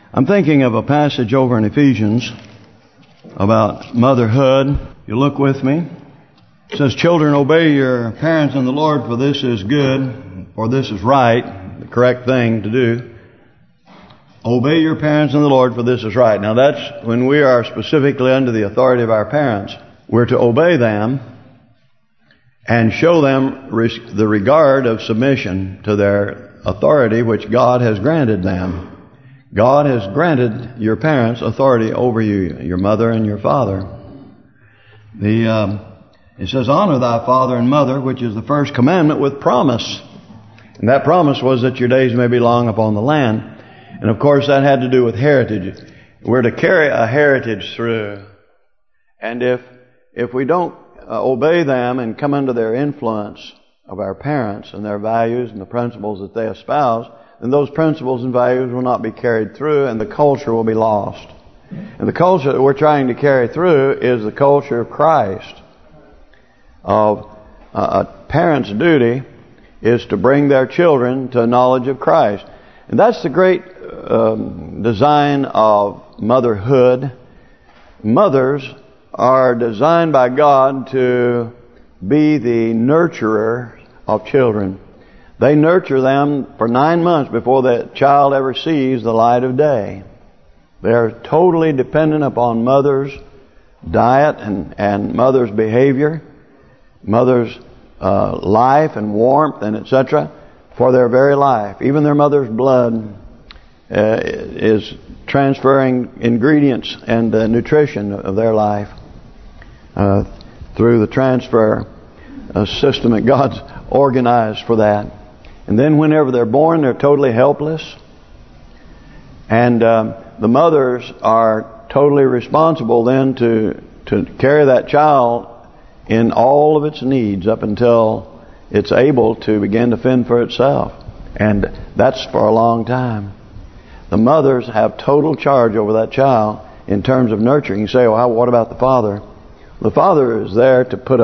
I'm thinking of a passage over in Ephesians about motherhood. You look with me. It says, "Children, obey your parents in the Lord, for this is good," or this is right, the correct thing to do. Obey your parents in the Lord, for this is right. Now that's when we are specifically under the authority of our parents. We're to obey them and show them the regard of submission to their authority which God has granted them. God has granted your parents authority over you, your mother and your father. It says, "Honor thy father and mother," which is the first commandment with promise. And that promise was that your days may be long upon the land. And of course that had to do with heritage. We're to carry a heritage through. And if we don't obey them and come under their influence of our parents and their values and the principles that they espouse, then those principles and values will not be carried through and the culture will be lost. And the culture that we're trying to carry through is the culture of Christ. A parent's duty is to bring their children to a knowledge of Christ. And that's the great design of motherhood. Mothers are designed by God to be the nurturer of children. They nurture them for 9 months before the child ever sees the light of day. They are totally dependent upon mother's diet and mother's behavior, mother's life and warmth and etc. for their very life. Even their mother's blood is transferring ingredients and nutrition of their life through the transfer system that God's organized for that. And then whenever they're born, they're totally helpless. And the mothers are totally responsible then to carry that child in all of its needs up until it's able to begin to fend for itself. And that's for a long time. The mothers have total charge over that child in terms of nurturing. You say, well, what about the father? The father is there to put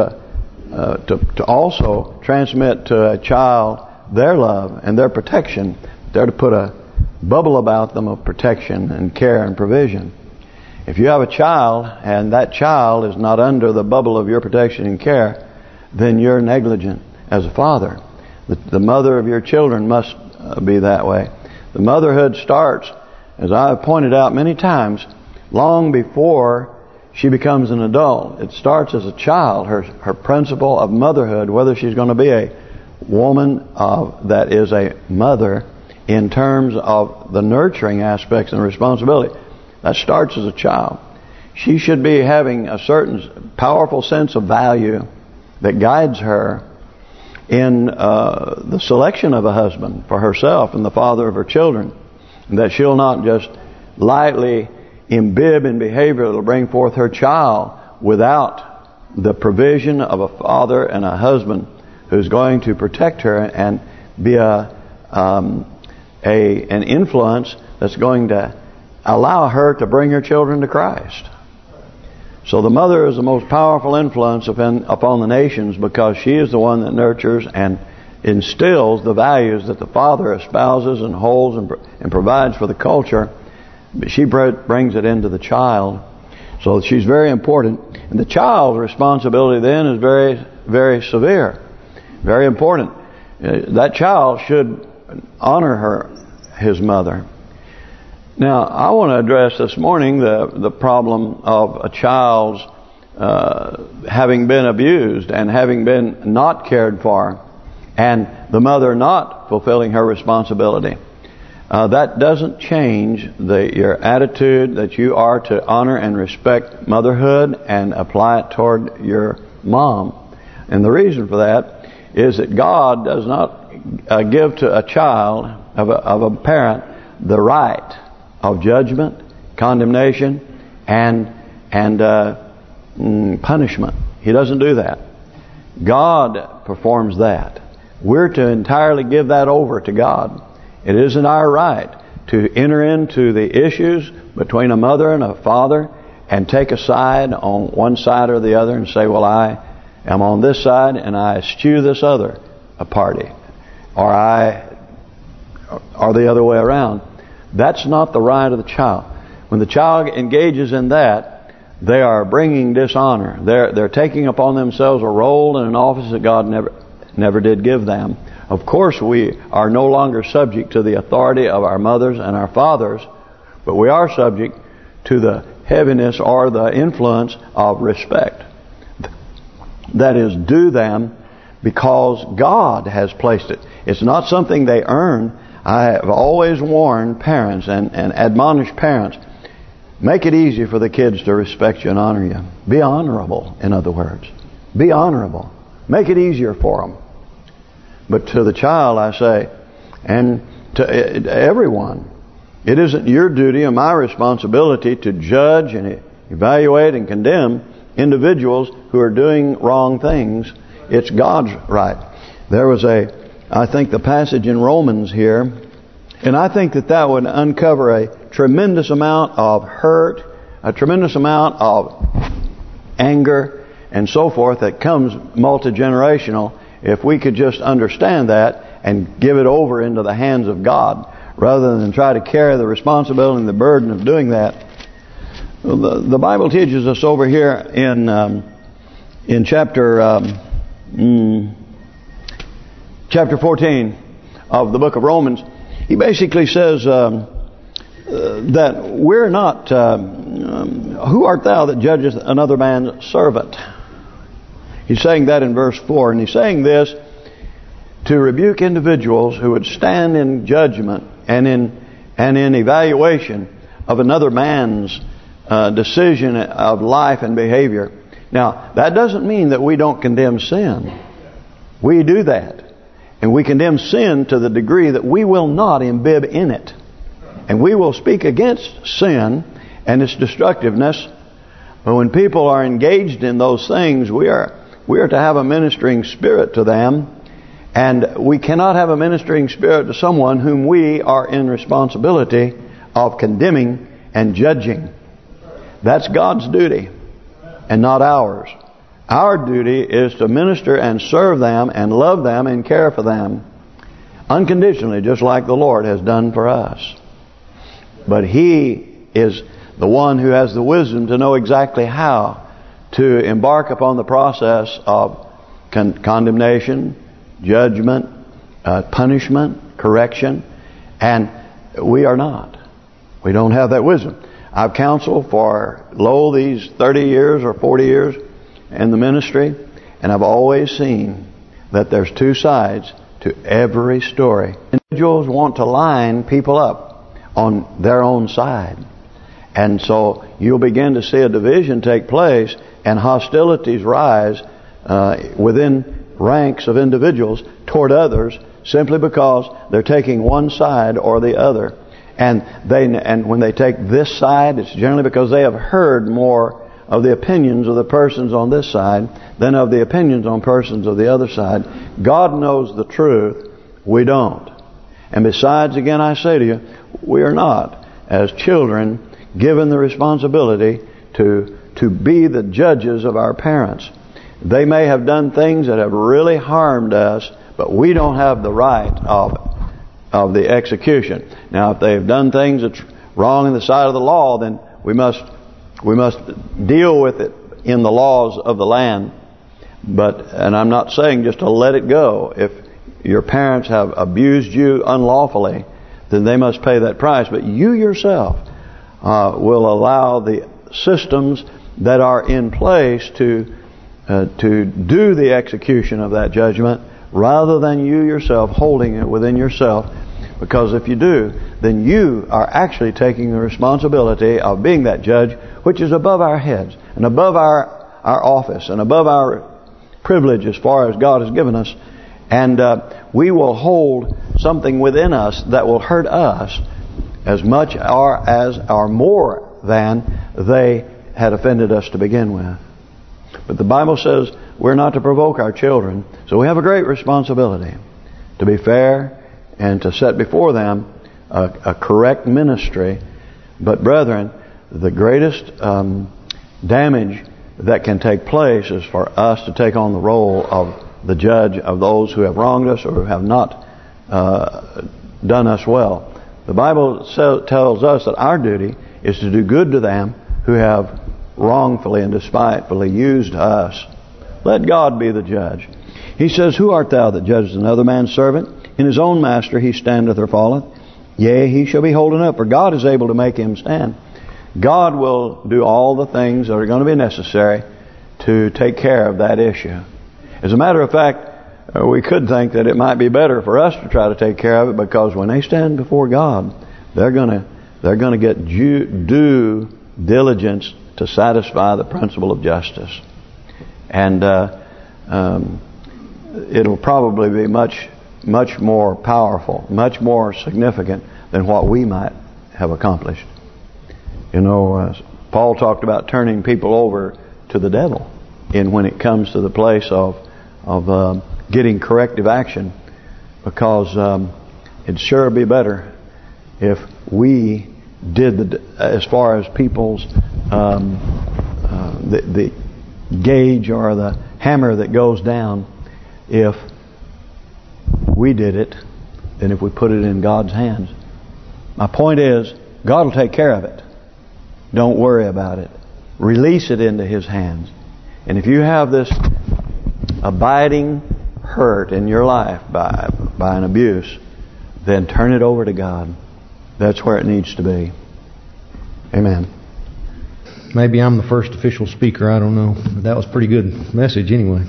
to also transmit to a child their love and their protection. They're to put a bubble about them of protection and care and provision. If you have a child and that child is not under the bubble of your protection and care, then you're negligent as a father. The mother of your children must be that way. The motherhood starts, as I have pointed out many times, long before she becomes an adult. It starts as a child, her principle of motherhood, whether she's going to be a woman that is a mother in terms of the nurturing aspects and responsibility. That starts as a child. She should be having a certain powerful sense of value that guides her in the selection of a husband for herself and the father of her children. And that she'll not just lightly imbibe in behavior that will bring forth her child without the provision of a father and a husband who's going to protect her and be an influence that's going to allow her to bring her children to Christ. So the mother is the most powerful influence upon the nations because she is the one that nurtures and instills the values that the father espouses and holds and provides for the culture. But she brings it into the child. So she's very important. And the child's responsibility then is very, very severe. Very important. That child should honor his mother. Now, I want to address this morning the problem of a child's having been abused and having been not cared for, and the mother not fulfilling her responsibility. That doesn't change your attitude that you are to honor and respect motherhood and apply it toward your mom. And the reason for that is that God does not give to a child of a parent the right of judgment, condemnation, and punishment. He doesn't do that. God performs that. We're to entirely give that over to God. It isn't our right to enter into the issues between a mother and a father and take a side on one side or the other and say, well, I am on this side and I eschew this other party, or the other way around. That's not the right of the child. When the child engages in that, they are bringing dishonor. They're taking upon themselves a role and an office that God never did give them. Of course, we are no longer subject to the authority of our mothers and our fathers, but we are subject to the heaviness or the influence of respect that is due them because God has placed it. It's not something they earn. I have always warned parents and admonished parents, make it easy for the kids to respect you and honor you. Be honorable, in other words. Be honorable. Make it easier for them. But to the child, I say, and to everyone, it isn't your duty or my responsibility to judge and evaluate and condemn individuals who are doing wrong things. It's God's right. There was I think the passage in Romans here, and I think that would uncover a tremendous amount of hurt, a tremendous amount of anger, and so forth that comes multi-generational if we could just understand that and give it over into the hands of God rather than try to carry the responsibility and the burden of doing that. The Bible teaches us over here in chapter 14 of the book of Romans. He basically says that we're not, who art thou that judgest another man's servant? He's saying that in verse 4, and he's saying this to rebuke individuals who would stand in judgment and in evaluation of another man's decision of life and behavior. Now, that doesn't mean that we don't condemn sin. We do that. And we condemn sin to the degree that we will not imbibe in it. And we will speak against sin and its destructiveness. But when people are engaged in those things, we are to have a ministering spirit to them. And we cannot have a ministering spirit to someone whom we are in responsibility of condemning and judging. That's God's duty and not ours. Our duty is to minister and serve them and love them and care for them unconditionally, just like the Lord has done for us. But He is the one who has the wisdom to know exactly how to embark upon the process of condemnation, judgment, punishment, correction, and we are not. We don't have that wisdom. I've counseled for, these 30 years or 40 years in the ministry, and I've always seen that there's two sides to every story. Individuals want to line people up on their own side. And so you'll begin to see a division take place and hostilities rise within ranks of individuals toward others simply because they're taking one side or the other. And when they take this side, it's generally because they have heard more of the opinions of the persons on this side than of the opinions on persons of the other side. God knows the truth. We don't. And besides, again, I say to you, we are not, as children, given the responsibility to be the judges of our parents. They may have done things that have really harmed us, but we don't have the right of the execution. Now, if they've done things that's wrong in the sight of the law, then we must deal with it in the laws of the land. And I'm not saying just to let it go. If your parents have abused you unlawfully, then they must pay that price. But you yourself will allow the systems that are in place to do the execution of that judgment, rather than you yourself holding it within yourself. Because if you do, then you are actually taking the responsibility of being that judge, which is above our heads and above our office and above our privilege as far as God has given us. And we will hold something within us that will hurt us as much or more than they had offended us to begin with. But the Bible says we're not to provoke our children. So we have a great responsibility to be fair and to set before them a correct ministry. But brethren, the greatest damage that can take place is for us to take on the role of the judge of those who have wronged us or who have not done us well. The Bible tells us that our duty is to do good to them who have wrongfully and despitefully used us. Let God be the judge. He says, who art thou that judgest another man's servant? In his own master he standeth or falleth. Yea, he shall be holden up, for God is able to make him stand. God will do all the things that are going to be necessary to take care of that issue. As a matter of fact, we could think that it might be better for us to try to take care of it, because when they stand before God, they're going to get due diligence to satisfy the principle of justice, and it'll probably be much more powerful, much more significant than what we might have accomplished. You know, Paul talked about turning people over to the devil, when it comes to the place of getting corrective action, because it'd sure be better if we did as far as people's the gauge or the hammer that goes down, if we did it than if we put it in God's hands. My point is, God will take care of it. Don't worry about it. Release it into His hands. And if you have this abiding hurt in your life by an abuse, then turn it over to God. That's where it needs to be. Amen. Maybe I'm the first official speaker, I don't know. But that was a pretty good message anyway.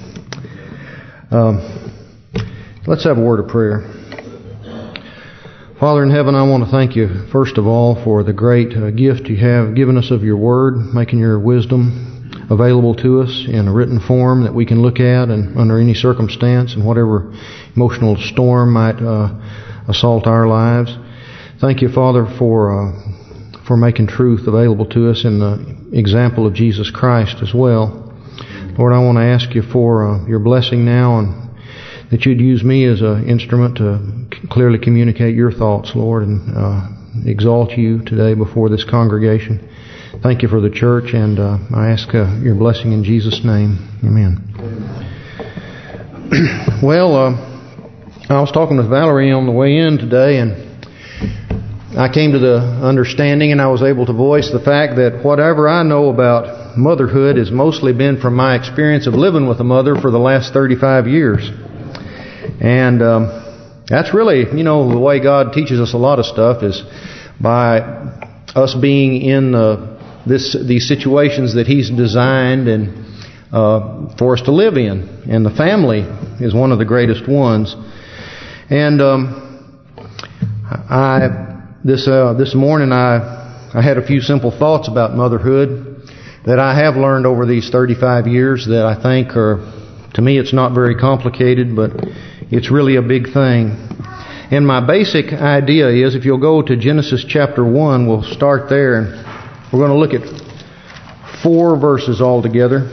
Let's have a word of prayer. Father in heaven, I want to thank you, first of all, for the great gift you have given us of your word, making your wisdom available to us in a written form that we can look at and under any circumstance and whatever emotional storm might assault our lives. Thank you, Father, for making truth available to us in the example of Jesus Christ as well. Lord, I want to ask you for your blessing now, and that you'd use me as an instrument to clearly communicate your thoughts, Lord, and exalt you today before this congregation. Thank you for the church, and I ask your blessing in Jesus' name. Amen. Well, I was talking with Valerie on the way in today, and I came to the understanding, and I was able to voice the fact that whatever I know about motherhood has mostly been from my experience of living with a mother for the last 35 years. And that's really, the way God teaches us a lot of stuff is by us being in these situations that He's designed and for us to live in. And the family is one of the greatest ones. And this morning I had a few simple thoughts about motherhood that I have learned over these 35 years that I think are, to me, it's not very complicated, but it's really a big thing. And my basic idea is, if you'll go to Genesis chapter 1, we'll start there, and we're going to look at 4 verses altogether.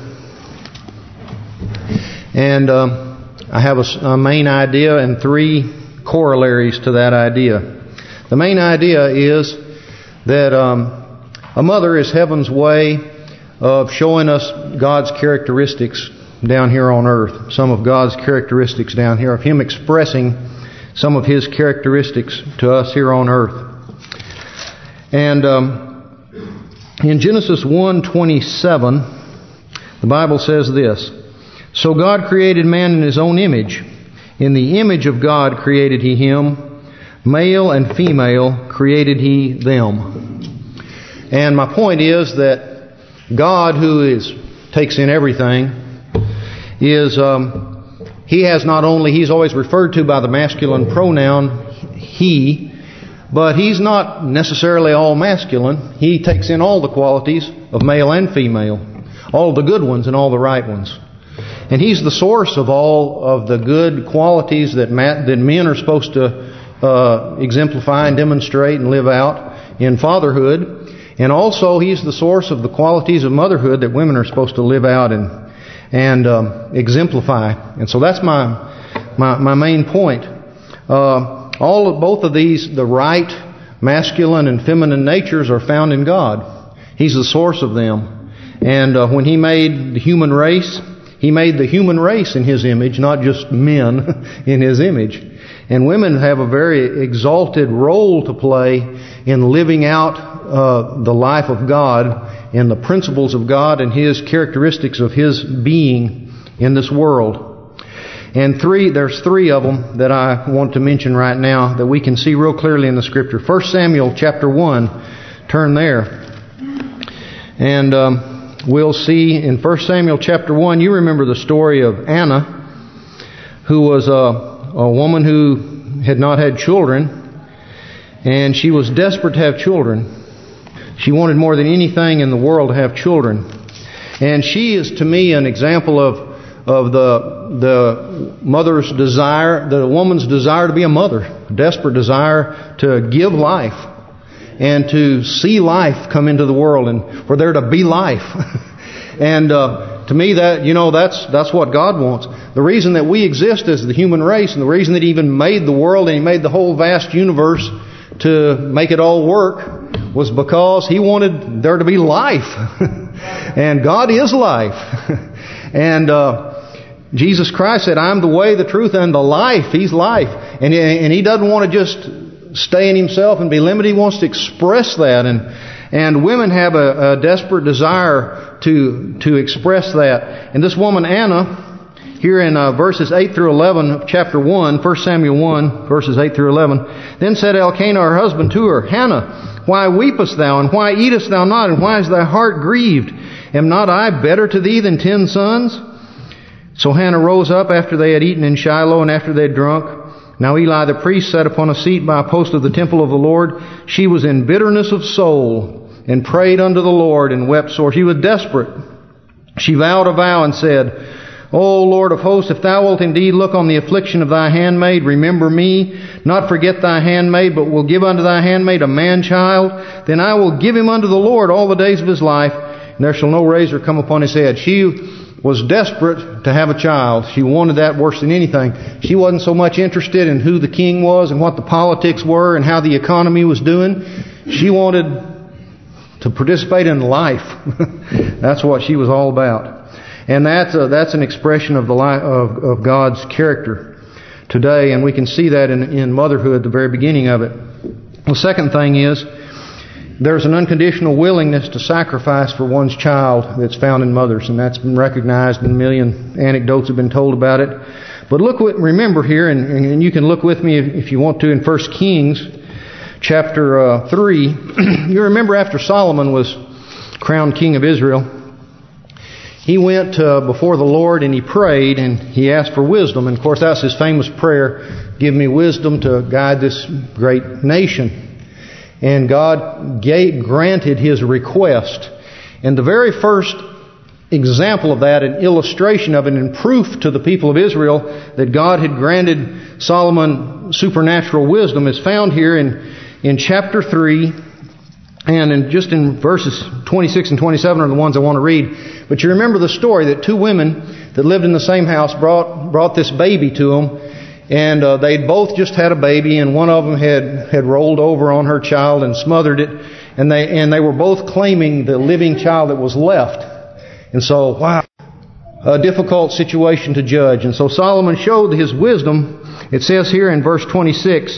And I have a main idea and 3 corollaries to that idea. The main idea is that a mother is heaven's way of showing us God's characteristics down here on earth. Some of God's characteristics down here, of Him expressing some of His characteristics to us here on earth. And in Genesis 1:27, the Bible says this: So God created man in His own image. In the image of God created He him. Male and female created He them. And my point is that God, who takes in everything, is He has not only, He's always referred to by the masculine pronoun He, but He's not necessarily all masculine. He takes in all the qualities of male and female, all the good ones and all the right ones. And He's the source of all of the good qualities that men are supposed to exemplify and demonstrate and live out in fatherhood. And also He's the source of the qualities of motherhood that women are supposed to live out and exemplify. And so that's my main point. Both of these, the right masculine and feminine natures, are found in God. He's the source of them. And when He made the human race, He made the human race in His image, not just men in His image. And women have a very exalted role to play in living out the life of God and the principles of God and His characteristics of His being in this world. And there's three of them that I want to mention right now that we can see real clearly in the Scripture. 1 Samuel chapter 1, turn there. And we'll see in 1 Samuel chapter 1, you remember the story of Anna, who was a woman who had not had children, and she was desperate to have children. She wanted more than anything in the world to have children. And she is to me an example of the mother's desire, the woman's desire to be a mother, a desperate desire to give life and to see life come into the world and for there to be life. And to me, that's what God wants. The reason that we exist as the human race, and the reason that He even made the world and He made the whole vast universe to make it all work, was because He wanted there to be life. And God is life. And Jesus Christ said, "I'm the way, the truth, and the life." He's life. And He doesn't want to just stay in Himself and be limited. He wants to express that. And women have a desperate desire to express that. And this woman Anna, here in verses 8 through 11 of chapter 1, 1 Samuel 1, verses 8 through 11, "Then said Elkanah her husband to her, Hannah, why weepest thou, and why eatest thou not, and why is thy heart grieved? Am not I better to thee than 10 sons? So Hannah rose up after they had eaten in Shiloh, and after they had drunk. Now Eli the priest sat upon a seat by a post of the temple of the Lord. She was in bitterness of soul, and prayed unto the Lord, and wept sore." She was desperate. She vowed a vow and said, "O Lord of hosts, if thou wilt indeed look on the affliction of thy handmaid, remember me, not forget thy handmaid, but will give unto thy handmaid a man-child, then I will give him unto the Lord all the days of his life, and there shall no razor come upon his head." She was desperate to have a child. She wanted that worse than anything. She wasn't so much interested in who the king was and what the politics were and how the economy was doing. She wanted to participate in life. That's what she was all about. And that's an expression of the life of God's character today, and we can see that in motherhood, the very beginning of it. The second thing is, there's an unconditional willingness to sacrifice for one's child that's found in mothers, and that's been recognized, and a million anecdotes have been told about it. But remember here, and you can look with me if you want to in 1 Kings chapter 3. You remember after Solomon was crowned king of Israel, he went before the Lord and he prayed and he asked for wisdom. And of course that's his famous prayer, "Give me wisdom to guide this great nation." And God granted his request. And the very first example of that, an illustration of it, and proof to the people of Israel that God had granted Solomon supernatural wisdom, is found here in chapter 3. And just in verses 26 and 27 are the ones I want to read. But you remember the story that 2 women that lived in the same house brought this baby to them. And they'd both just had a baby, and one of them had rolled over on her child and smothered it. And they were both claiming the living child that was left. And so, wow, a difficult situation to judge. And so Solomon showed his wisdom. It says here in verse 26,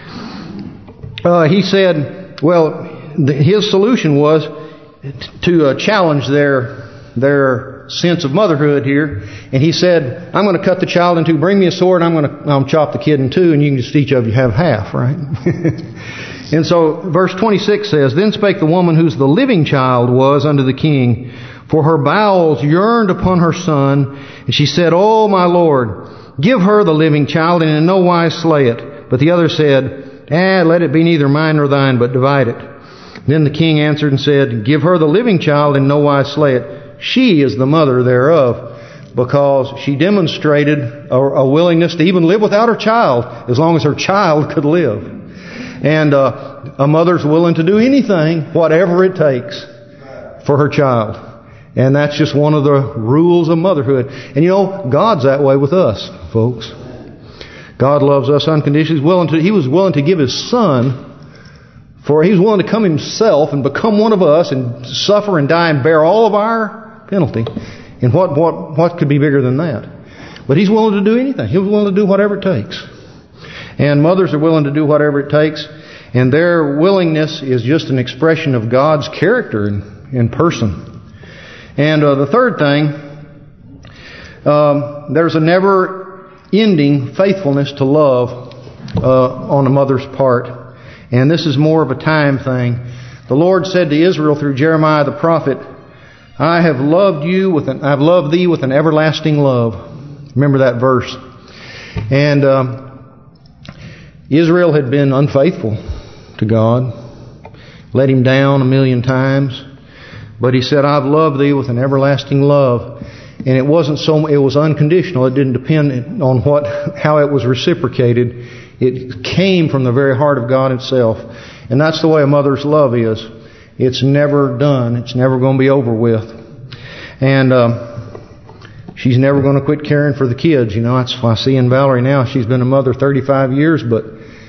he said, his solution was to challenge their sense of motherhood here. And he said, "I'm going to cut the child in two. Bring me a sword, and I'm going to chop the kid in two, and you can just each of you have half," right? And so verse 26 says, "Then spake the woman whose the living child was unto the king, for her bowels yearned upon her son. And she said, O my Lord, give her the living child, and in no wise slay it. But the other said, let it be neither mine nor thine, but divide it. Then the king answered and said, Give her the living child, and no wise slay it. She is the mother thereof, because she demonstrated a willingness to even live without her child, as long as her child could live. And a mother's willing to do anything, whatever it takes, for her child. And that's just one of the rules of motherhood. And you know, God's that way with us, folks. God loves us unconditionally. He was willing to give His Son, for He was willing to come Himself and become one of us and suffer and die and bear all of our penalty. And what could be bigger than that? But He's willing to do anything. He was willing to do whatever it takes. And mothers are willing to do whatever it takes. And their willingness is just an expression of God's character in person. And the third thing, there's a never-ending faithfulness to love on a mother's part. And this is more of a time thing. The Lord said to Israel through Jeremiah the prophet, I have loved thee with an everlasting love. Remember that verse. And Israel had been unfaithful to God, let Him down 1,000,000 times. But He said, I've loved thee with an everlasting love. And it was unconditional. It didn't depend on how it was reciprocated. It came from the very heart of God Himself. And that's the way a mother's love is. It's never done. It's never going to be over with. And she's never going to quit caring for the kids. You know, that's why I see in Valerie now. She's been a mother 35 years, but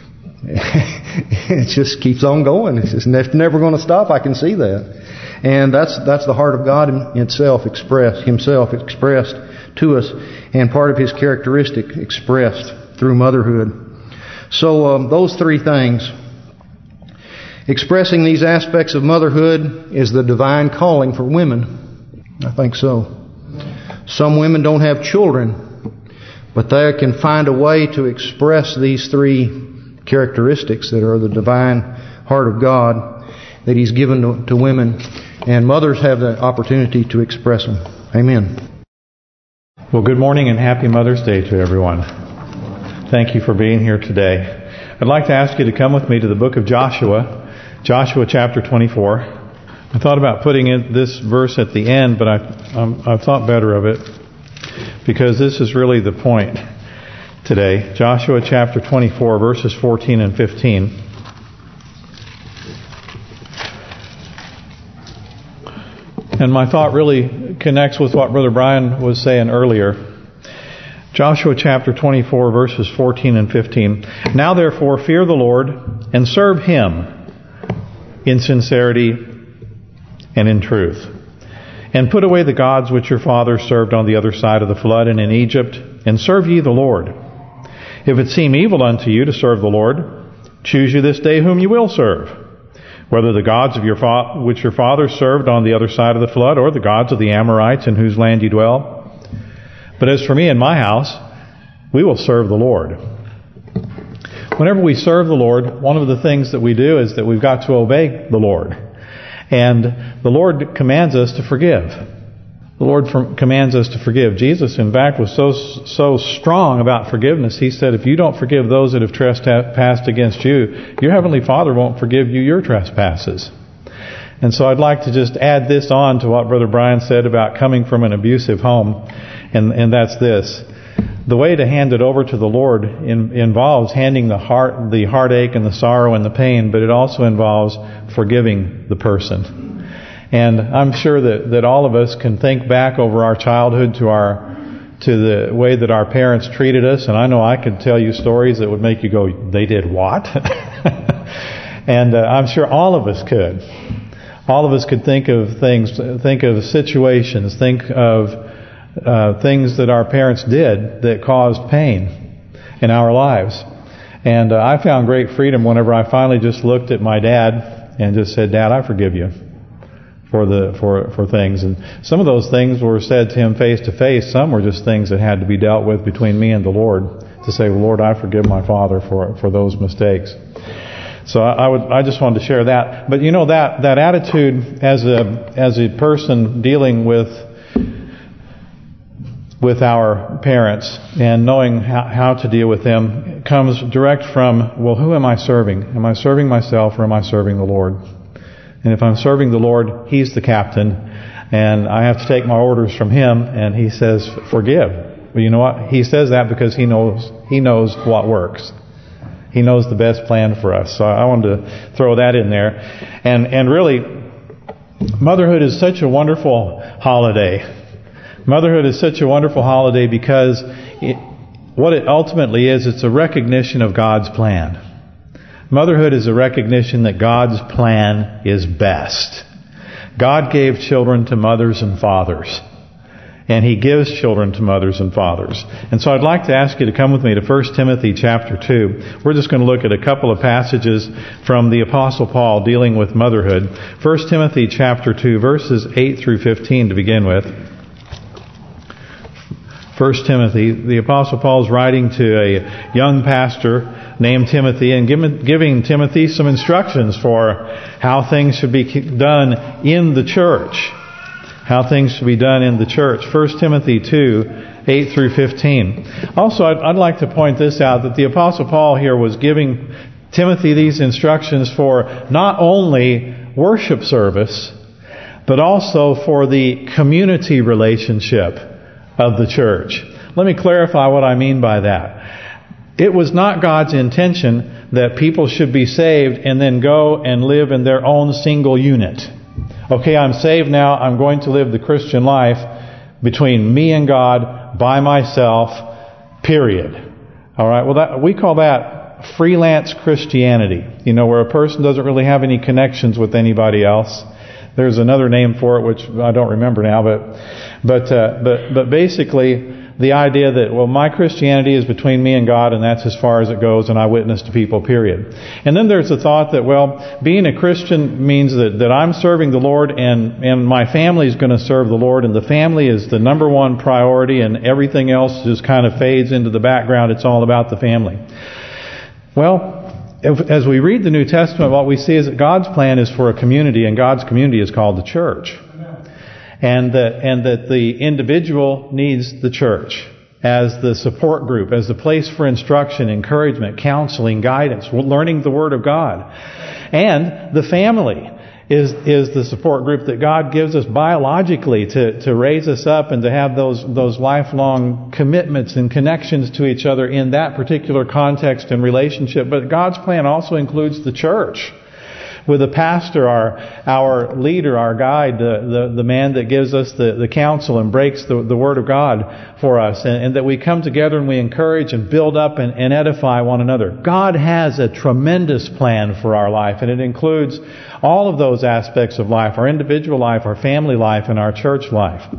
it just keeps on going. It's just never going to stop. I can see that. And that's the heart of God Himself expressed to us, and part of His characteristic expressed through motherhood. So those three things. Expressing these aspects of motherhood is the divine calling for women. I think so. Some women don't have children, but they can find a way to express these three characteristics that are the divine heart of God that He's given to women. And mothers have the opportunity to express them. Amen. Well, good morning and happy Mother's Day to everyone. Thank you for being here today. I'd like to ask you to come with me to the book of Joshua chapter 24. I thought about putting in this verse at the end, but I've thought better of it because this is really the point today. Joshua chapter 24, verses 14 and 15. And my thought really connects with what Brother Brian was saying earlier. Joshua chapter 24, verses 14 and 15. Now therefore fear the Lord and serve Him in sincerity and in truth. And put away the gods which your fathers served on the other side of the flood and in Egypt, and serve ye the Lord. If it seem evil unto you to serve the Lord, choose you this day whom you will serve, whether the gods of which your fathers served on the other side of the flood, or the gods of the Amorites in whose land you dwell. But as for me and my house, we will serve the Lord. Whenever we serve the Lord, one of the things that we do is that we've got to obey the Lord. And the Lord commands us to forgive. The Lord commands us to forgive. Jesus, in fact, was so strong about forgiveness. He said, if you don't forgive those that have trespassed against you, your Heavenly Father won't forgive you your trespasses. And so I'd like to just add this on to what Brother Brian said about coming from an abusive home. And that's this. The way to hand it over to the Lord involves handing the heartache and the sorrow and the pain, but it also involves forgiving the person. And I'm sure that all of us can think back over our childhood to the way that our parents treated us. And I know I could tell you stories that would make you go, they did what? And I'm sure all of us could. All of us could think of situations, think of things that our parents did that caused pain in our lives. And I found great freedom whenever I finally just looked at my dad and just said, Dad, I forgive you for things. And some of those things were said to him face to face. Some were just things that had to be dealt with between me and the Lord, to say, well, Lord, I forgive my father for those mistakes. So I just wanted to share that. But you know, that attitude as a person dealing with our parents and knowing how to deal with them comes direct from, well, who am I serving? Am I serving myself or am I serving the Lord? And if I'm serving the Lord, He's the captain, and I have to take my orders from Him, and He says, forgive. But you know what? He says that because He knows what works. He knows the best plan for us. So I wanted to throw that in there. And really, motherhood is such a wonderful holiday. Motherhood is such a wonderful holiday because what it ultimately is, it's a recognition of God's plan. Motherhood is a recognition that God's plan is best. God gave children to mothers and fathers. And He gives children to mothers and fathers. And so I'd like to ask you to come with me to 1 Timothy chapter 2. We're just going to look at a couple of passages from the Apostle Paul dealing with motherhood. 1 Timothy chapter 2, verses 8 through 15 to begin with. 1 Timothy, the Apostle Paul is writing to a young pastor named Timothy and giving Timothy some instructions for how things should be done in the church. How things should be done in the church. 1 Timothy 2, 8 through 15. Also, I'd like to point this out, that the Apostle Paul here was giving Timothy these instructions for not only worship service, but also for the community relationship of the church. Let me clarify what I mean by that. It was not God's intention that people should be saved and then go and live in their own single unit. Okay, I'm saved now, I'm going to live the Christian life between me and God, by myself, period. All right, well, we call that freelance Christianity. You know, where a person doesn't really have any connections with anybody else. There's another name for it, which I don't remember now, but basically the idea that, well, my Christianity is between me and God, and that's as far as it goes, and I witness to people, period. And then there's the thought that, well, being a Christian means that I'm serving the Lord, and my family is going to serve the Lord, and the family is the number one priority, and everything else just kind of fades into the background. It's all about the family. Well, as we read the New Testament, what we see is that God's plan is for a community, and God's community is called the church. And that the individual needs the church as the support group, as the place for instruction, encouragement, counseling, guidance, learning the Word of God. And the family is the support group that God gives us biologically to raise us up and to have those lifelong commitments and connections to each other in that particular context and relationship. But God's plan also includes the church, with a pastor, our leader, our guide, the man that gives us the counsel and breaks the Word of God for us, and that we come together and we encourage and build up and edify one another. God has a tremendous plan for our life, and it includes all of those aspects of life: our individual life, our family life, and our church life.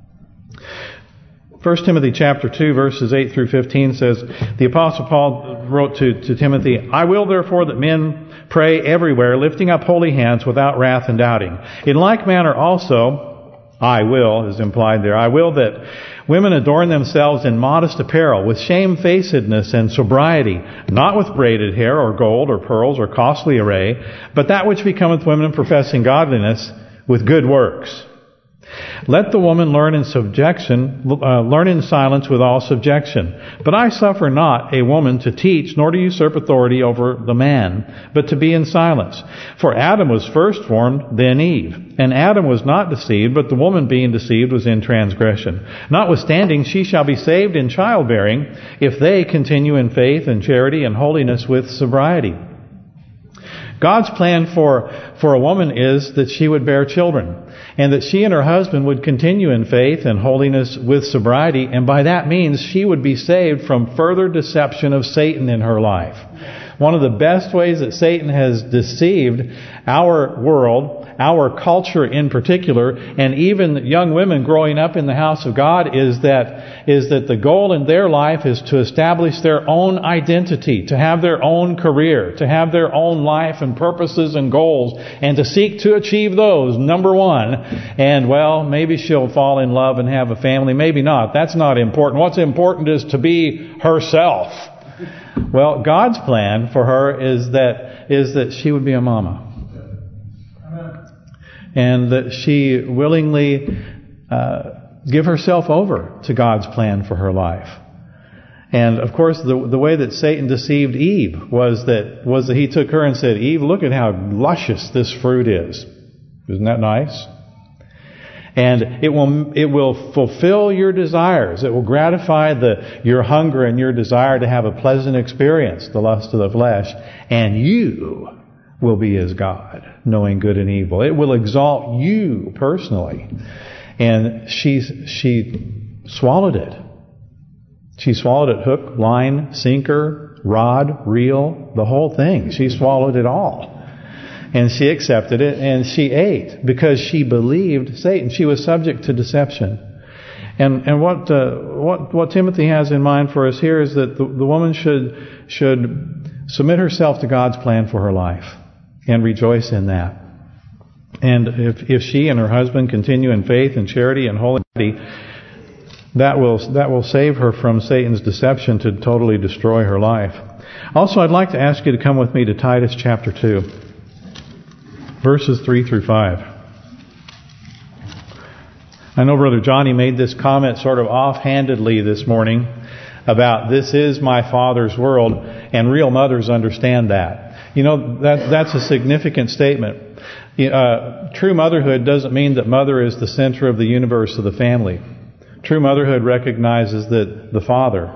1 Timothy chapter 2, verses 8 through 15 says, the Apostle Paul wrote to Timothy, I will therefore that men pray everywhere, lifting up holy hands without wrath and doubting. In like manner also, I will, is implied there, I will that women adorn themselves in modest apparel, with shamefacedness and sobriety, not with braided hair or gold or pearls or costly array, but that which becometh women professing godliness with good works. Let the woman learn in silence with all subjection. But I suffer not a woman to teach, nor to usurp authority over the man, but to be in silence. For Adam was first formed, then Eve. And Adam was not deceived, but the woman being deceived was in transgression. Notwithstanding, she shall be saved in childbearing, if they continue in faith and charity and holiness with sobriety. God's plan for a woman is that she would bear children, and that she and her husband would continue in faith and holiness with sobriety, and by that means she would be saved from further deception of Satan in her life. One of the best ways that Satan has deceived our world, our culture in particular, and even young women growing up in the house of God, is that the goal in their life is to establish their own identity, to have their own career, to have their own life and purposes and goals, and to seek to achieve those, number one. And, well, maybe she'll fall in love and have a family, maybe not. That's not important. What's important is to be herself. Well, God's plan for her is that she would be a mama. And that she willingly give herself over to God's plan for her life. And of course, the way that Satan deceived Eve was that he took her and said, Eve, look at how luscious this fruit is. Isn't that nice? And it will fulfill your desires. It will gratify your hunger and your desire to have a pleasant experience, the lust of the flesh. And you will be as God, knowing good and evil. It will exalt you personally. And she swallowed it. She swallowed it hook, line, sinker, rod, reel, the whole thing. She swallowed it all. And she accepted it, and she ate because she believed Satan. She was subject to deception. And what Timothy has in mind for us here is that the woman should submit herself to God's plan for her life and rejoice in that. And if she and her husband continue in faith and charity and holiness, that will save her from Satan's deception to totally destroy her life. Also, I'd like to ask you to come with me to Titus chapter 2, verses 3 through 5. I know Brother Johnny made this comment sort of offhandedly this morning about this is my Father's world, and real mothers understand that. You know, that's a significant statement. True motherhood doesn't mean that mother is the center of the universe of the family. True motherhood recognizes that the father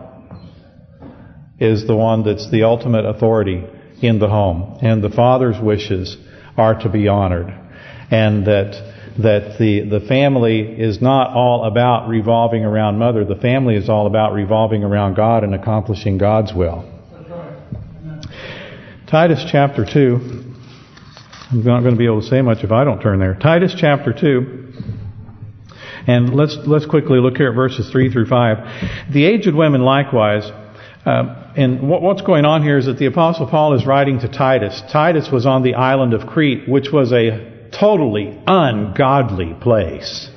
is the one that's the ultimate authority in the home, and the father's wishes are to be honored, and that the family is not all about revolving around mother. The family is all about revolving around God and accomplishing God's will. That's right. Titus chapter 2. I'm not going to be able to say much if I don't turn there. Titus chapter 2. And let's quickly look here at verses 3 through 5. The aged women likewise. And what's going on here is that the Apostle Paul is writing to Titus. Titus was on the island of Crete, which was a totally ungodly place.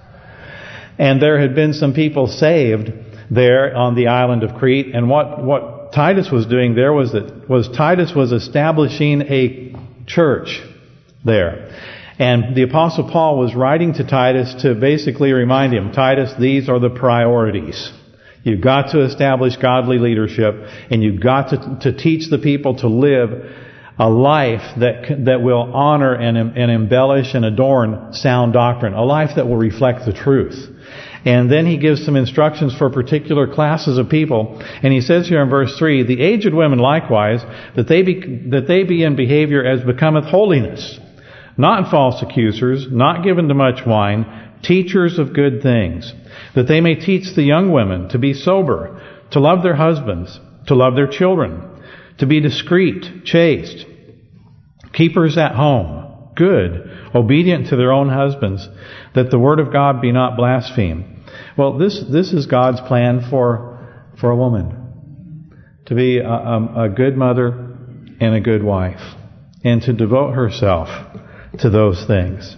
And there had been some people saved there on the island of Crete. And what Titus was doing there was Titus was establishing a church there. And the Apostle Paul was writing to Titus to basically remind him, Titus, these are the priorities. You've got to establish godly leadership, and you've got to teach the people to live a life that will honor and embellish and adorn sound doctrine, a life that will reflect the truth. And then he gives some instructions for particular classes of people. And he says here in verse 3, the aged women likewise, that they be in behavior as becometh holiness, not false accusers, not given to much wine, teachers of good things, that they may teach the young women to be sober, to love their husbands, to love their children, to be discreet, chaste, keepers at home, good, obedient to their own husbands, that the word of God be not blasphemed. Well, this is God's plan for a woman, to be a good mother and a good wife, and to devote herself to those things.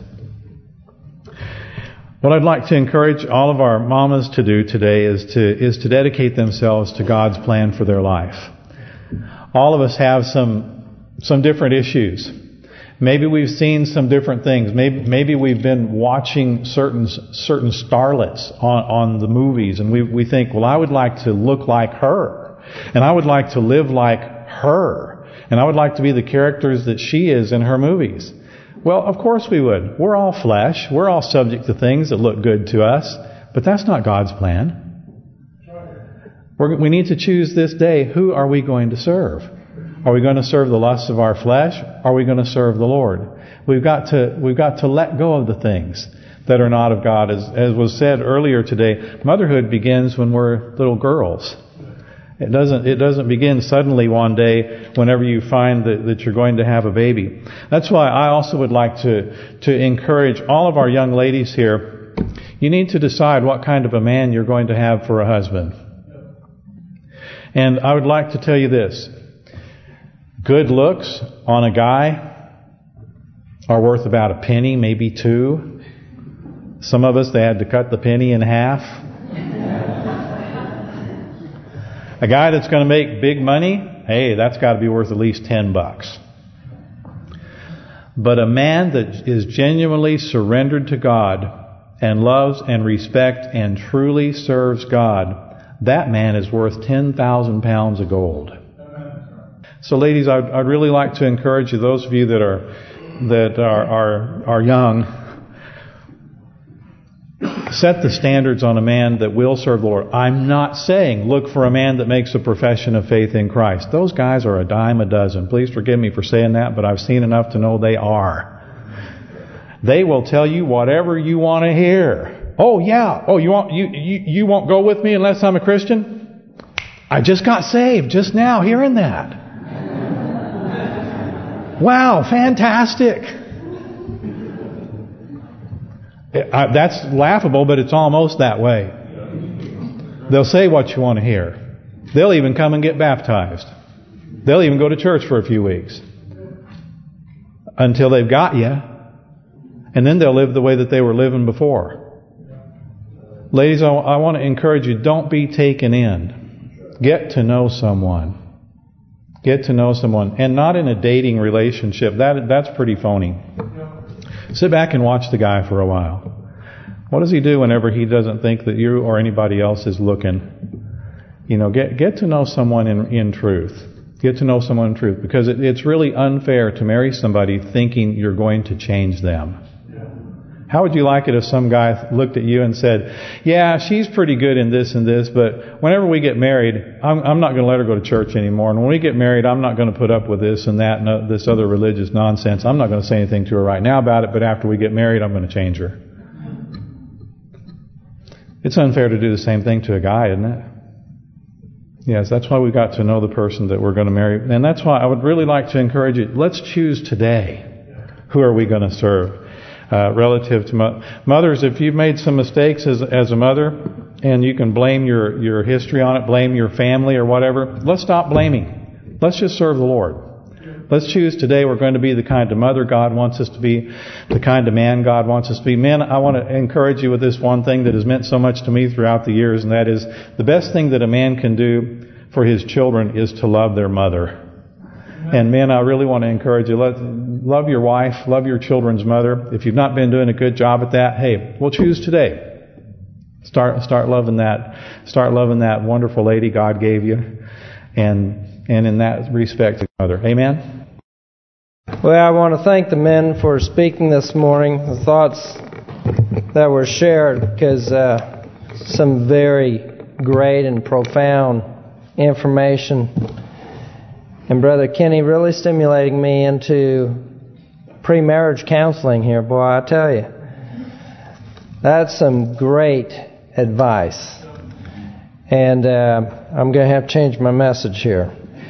What I'd like to encourage all of our mamas to do today is to dedicate themselves to God's plan for their life. All of us have some different issues. Maybe we've seen some different things. Maybe we've been watching certain starlets on the movies, and we think, well, I would like to look like her, and I would like to live like her, and I would like to be the characters that she is in her movies. Well, of course we would. We're all flesh. We're all subject to things that look good to us, but that's not God's plan. We need to choose this day, who are we going to serve? Are we going to serve the lusts of our flesh? Are we going to serve the Lord? We've got to let go of the things that are not of God. As was said earlier today, motherhood begins when we're little girls. It doesn't begin suddenly one day whenever you find that you're going to have a baby. That's why I also would like to encourage all of our young ladies here. You need to decide what kind of a man you're going to have for a husband. And I would like to tell you this. Good looks on a guy are worth about a penny, maybe two. Some of us, they had to cut the penny in half. A guy that's going to make big money, hey, that's got to be worth at least $10. But a man that is genuinely surrendered to God and loves and respects and truly serves God, that man is worth 10,000 pounds of gold. So, ladies, I'd really like to encourage you, those of you that are young, set the standards on a man that will serve the Lord. I'm not saying look for a man that makes a profession of faith in Christ. Those guys are a dime a dozen. Please forgive me for saying that, but I've seen enough to know they are. They will tell you whatever you want to hear. Oh yeah. Oh, you won't go with me unless I'm a Christian? I just got saved just now hearing that. Wow, fantastic. That's laughable, but it's almost that way. They'll say what you want to hear. They'll even come and get baptized. They'll even go to church for a few weeks. Until they've got you. And then they'll live the way that they were living before. Ladies, I want to encourage you, don't be taken in. Get to know someone. Get to know someone. And not in a dating relationship. That's pretty phony. Sit back and watch the guy for a while. What does he do whenever he doesn't think that you or anybody else is looking? You know, get to know someone in truth. Get to know someone in truth. Because it's really unfair to marry somebody thinking you're going to change them. How would you like it if some guy looked at you and said, yeah, she's pretty good in this and this, but whenever we get married, I'm not going to let her go to church anymore. And when we get married, I'm not going to put up with this and that and this other religious nonsense. I'm not going to say anything to her right now about it, but after we get married, I'm going to change her. It's unfair to do the same thing to a guy, isn't it? Yes, that's why we got to know the person that we're going to marry. And that's why I would really like to encourage you, let's choose today. Who are we going to serve? Relative to mothers, if you've made some mistakes as a mother, and you can blame your history on it, blame your family or whatever, let's stop blaming. Let's just serve the Lord. Let's choose today we're going to be the kind of mother God wants us to be, the kind of man God wants us to be. Men, I want to encourage you with this one thing that has meant so much to me throughout the years, and that is the best thing that a man can do for his children is to love their mother. And men, I really want to encourage you, love your wife, love your children's mother. If you've not been doing a good job at that, hey, we'll choose today. Start loving that. Start loving that wonderful lady God gave you. And in that respect, mother. Amen? Well, I want to thank the men for speaking this morning, the thoughts that were shared, because some very great and profound information. And Brother Kenny really stimulating me into pre-marriage counseling here. Boy, I tell you, that's some great advice. And I'm going to have to change my message here.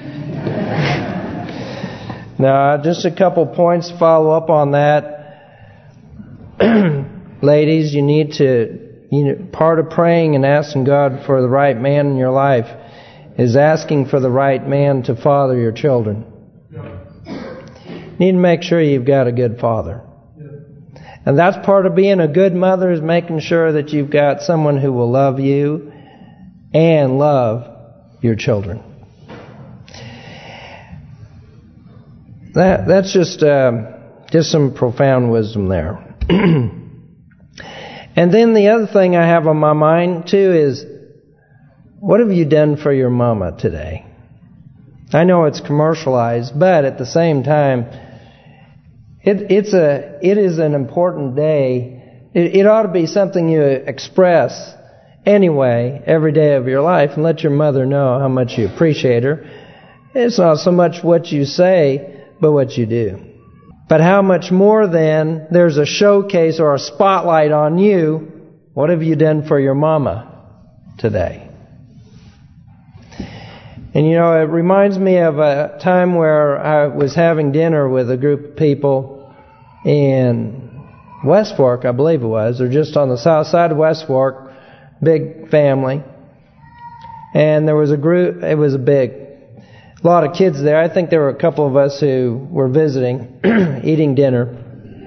Now, just a couple points to follow up on that. Ladies, you need to, part of praying and asking God for the right man in your life is asking for the right man to father your children. You need to make sure you've got a good father. And that's part of being a good mother, is making sure that you've got someone who will love you and love your children. That's just some profound wisdom there. And then the other thing I have on my mind too is, what have you done for your mama today? I know it's commercialized, but at the same time, it is an important day. It ought to be something you express anyway every day of your life, and let your mother know how much you appreciate her. It's not so much what you say, but what you do. But how much more then, there's a showcase or a spotlight on you. What have you done for your mama today? And you know, it reminds me of a time where I was having dinner with a group of people in West Fork, I believe it was, or just on the south side of West Fork, big family. And there was a group, it was a lot of kids there. I think there were a couple of us who were visiting, eating dinner.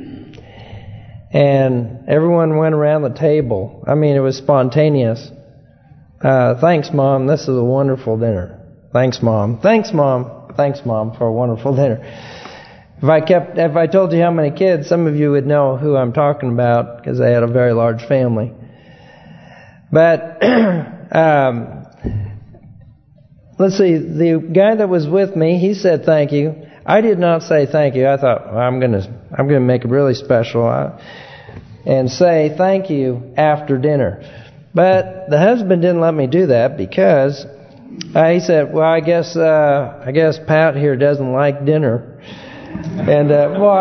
And everyone went around the table. I mean, it was spontaneous. Thanks, Mom. This is a wonderful dinner. Thanks, Mom. Thanks, Mom. Thanks, Mom, for a wonderful dinner. If I told you how many kids, some of you would know who I'm talking about, because they had a very large family. But let's see, the guy that was with me, he said thank you. I did not say thank you. I thought, well, I'm going to make it really special and say thank you after dinner. But the husband didn't let me do that, because he said, well, I guess Pat here doesn't like dinner. And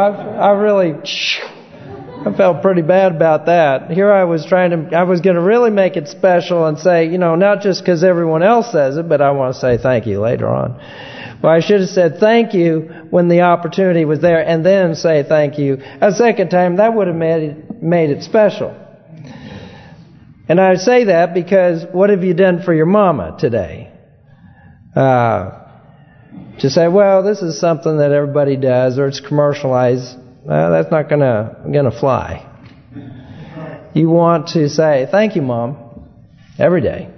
I felt pretty bad about that. Here I was going to really make it special and say, not just because everyone else says it, but I want to say thank you later on. Well, I should have said thank you when the opportunity was there, and then say thank you a second time. That would have made it made it special. And I say that because what have you done for your mama today? To say, well, this is something that everybody does, or it's commercialized, that's not gonna fly. You want to say, thank you, Mom, every day.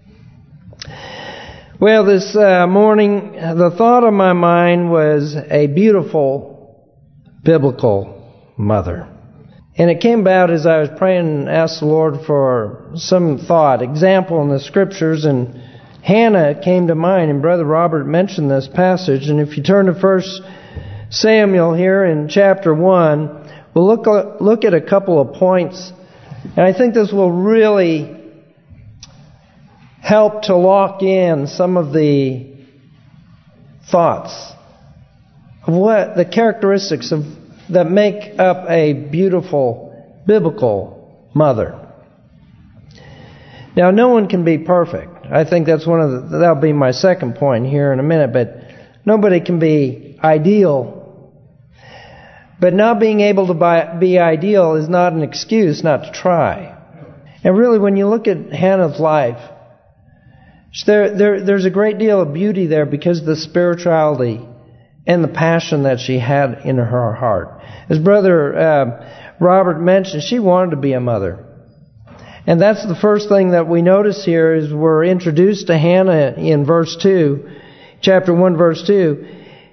Well, this morning, the thought on my mind was a beautiful biblical mother. And it came about as I was praying and asked the Lord for some thought, example in the Scriptures, and Hannah came to mind, and Brother Robert mentioned this passage. And if you turn to 1 Samuel here in chapter 1, we'll look at a couple of points. And I think this will really help to lock in some of the thoughts of what the characteristics that make up a beautiful biblical mother. Now, no one can be perfect. I think that'll be my second point here in a minute, but nobody can be ideal. But not being able to be ideal is not an excuse not to try. And really, when you look at Hannah's life, there's a great deal of beauty there because of the spirituality and the passion that she had in her heart. As Brother Robert mentioned, she wanted to be a mother. And that's the first thing that we notice here is we're introduced to Hannah in verse 2, chapter 1, verse 2.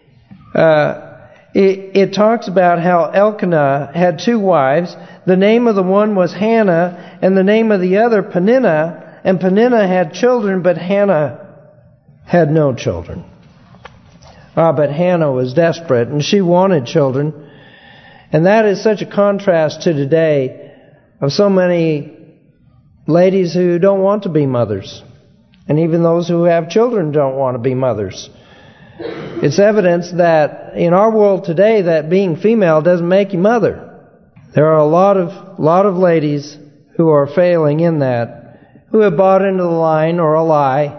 It talks about how Elkanah had two wives. The name of the one was Hannah, and the name of the other Peninnah. And Peninnah had children, but Hannah had no children. But Hannah was desperate, and she wanted children. And that is such a contrast to today of so many ladies who don't want to be mothers. And even those who have children don't want to be mothers. It's evidence that in our world today that being female doesn't make you mother. There are a lot of ladies who are failing in that, who have bought into the line or a lie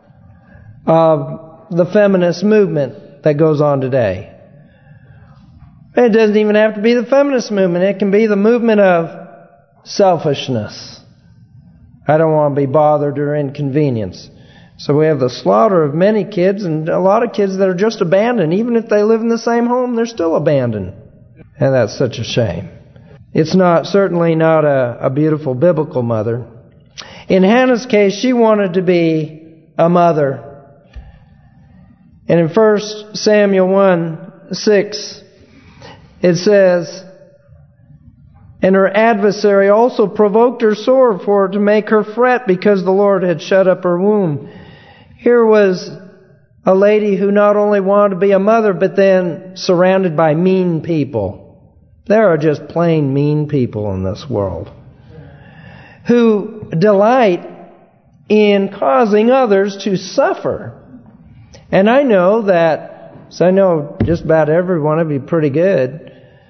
of the feminist movement that goes on today. It doesn't even have to be the feminist movement. It can be the movement of selfishness. I don't want to be bothered or inconvenienced. So we have the slaughter of many kids, and a lot of kids that are just abandoned. Even if they live in the same home, they're still abandoned. And that's such a shame. It's certainly not a beautiful biblical mother. In Hannah's case, she wanted to be a mother. And in 1 Samuel 1:6, it says, and her adversary also provoked her sore for to make her fret because the Lord had shut up her womb. Here was a lady who not only wanted to be a mother, but then surrounded by mean people. There are just plain mean people in this world who delight in causing others to suffer. And I know just about every one of you pretty good.